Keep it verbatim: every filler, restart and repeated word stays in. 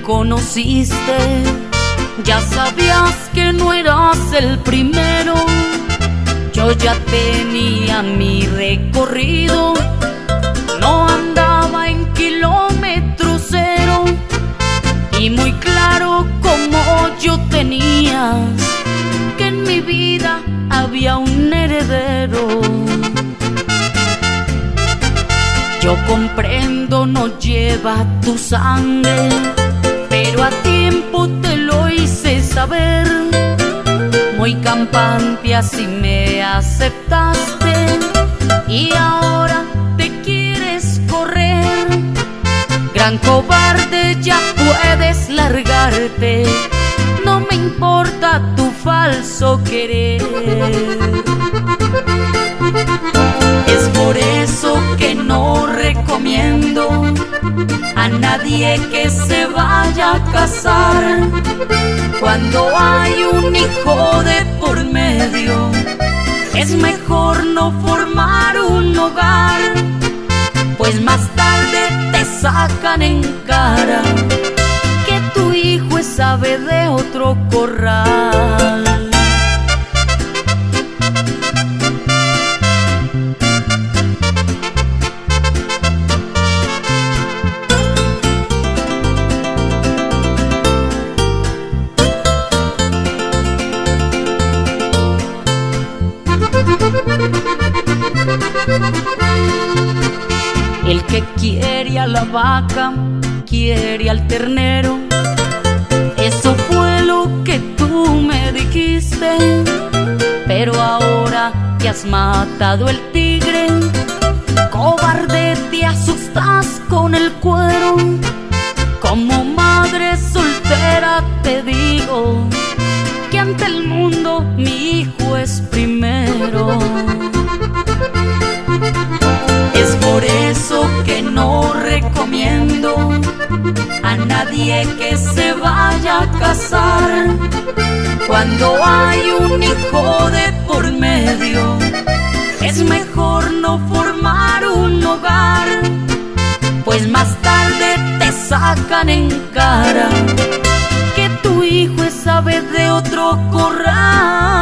conociste, ya sabías que no eras el primero. Yo ya tenía mi recorrido, no andaba en kilómetro cero, y muy claro como yo tenía que en mi vida había un heredero. Yo comprendo, no lleva tu sangre, pero a tiempo te lo hice saber. Muy campante así me aceptaste, y ahora te quieres correr. Gran cobarde, ya puedes largarte, no me importa tu falso querer. Es por eso que no recomiendo a nadie que se vaya a casar cuando hay un hijo de por medio. Es mejor no formar un hogar, pues más tarde te sacan en cara que tu hijo es ave de otro corral. El que quiere a la vaca, quiere al ternero. Eso fue lo que tú me dijiste, pero ahora que has matado el tigre, cobarde, te asustas con el cuero. Como madre soltera te digo que ante el mundo mi hijo es primero. Es por eso que no recomiendo a nadie que se vaya a casar cuando hay un hijo de por medio. Es mejor no formar un hogar, pues más tarde te sacan en cara que tu hijo es ave de otro corral.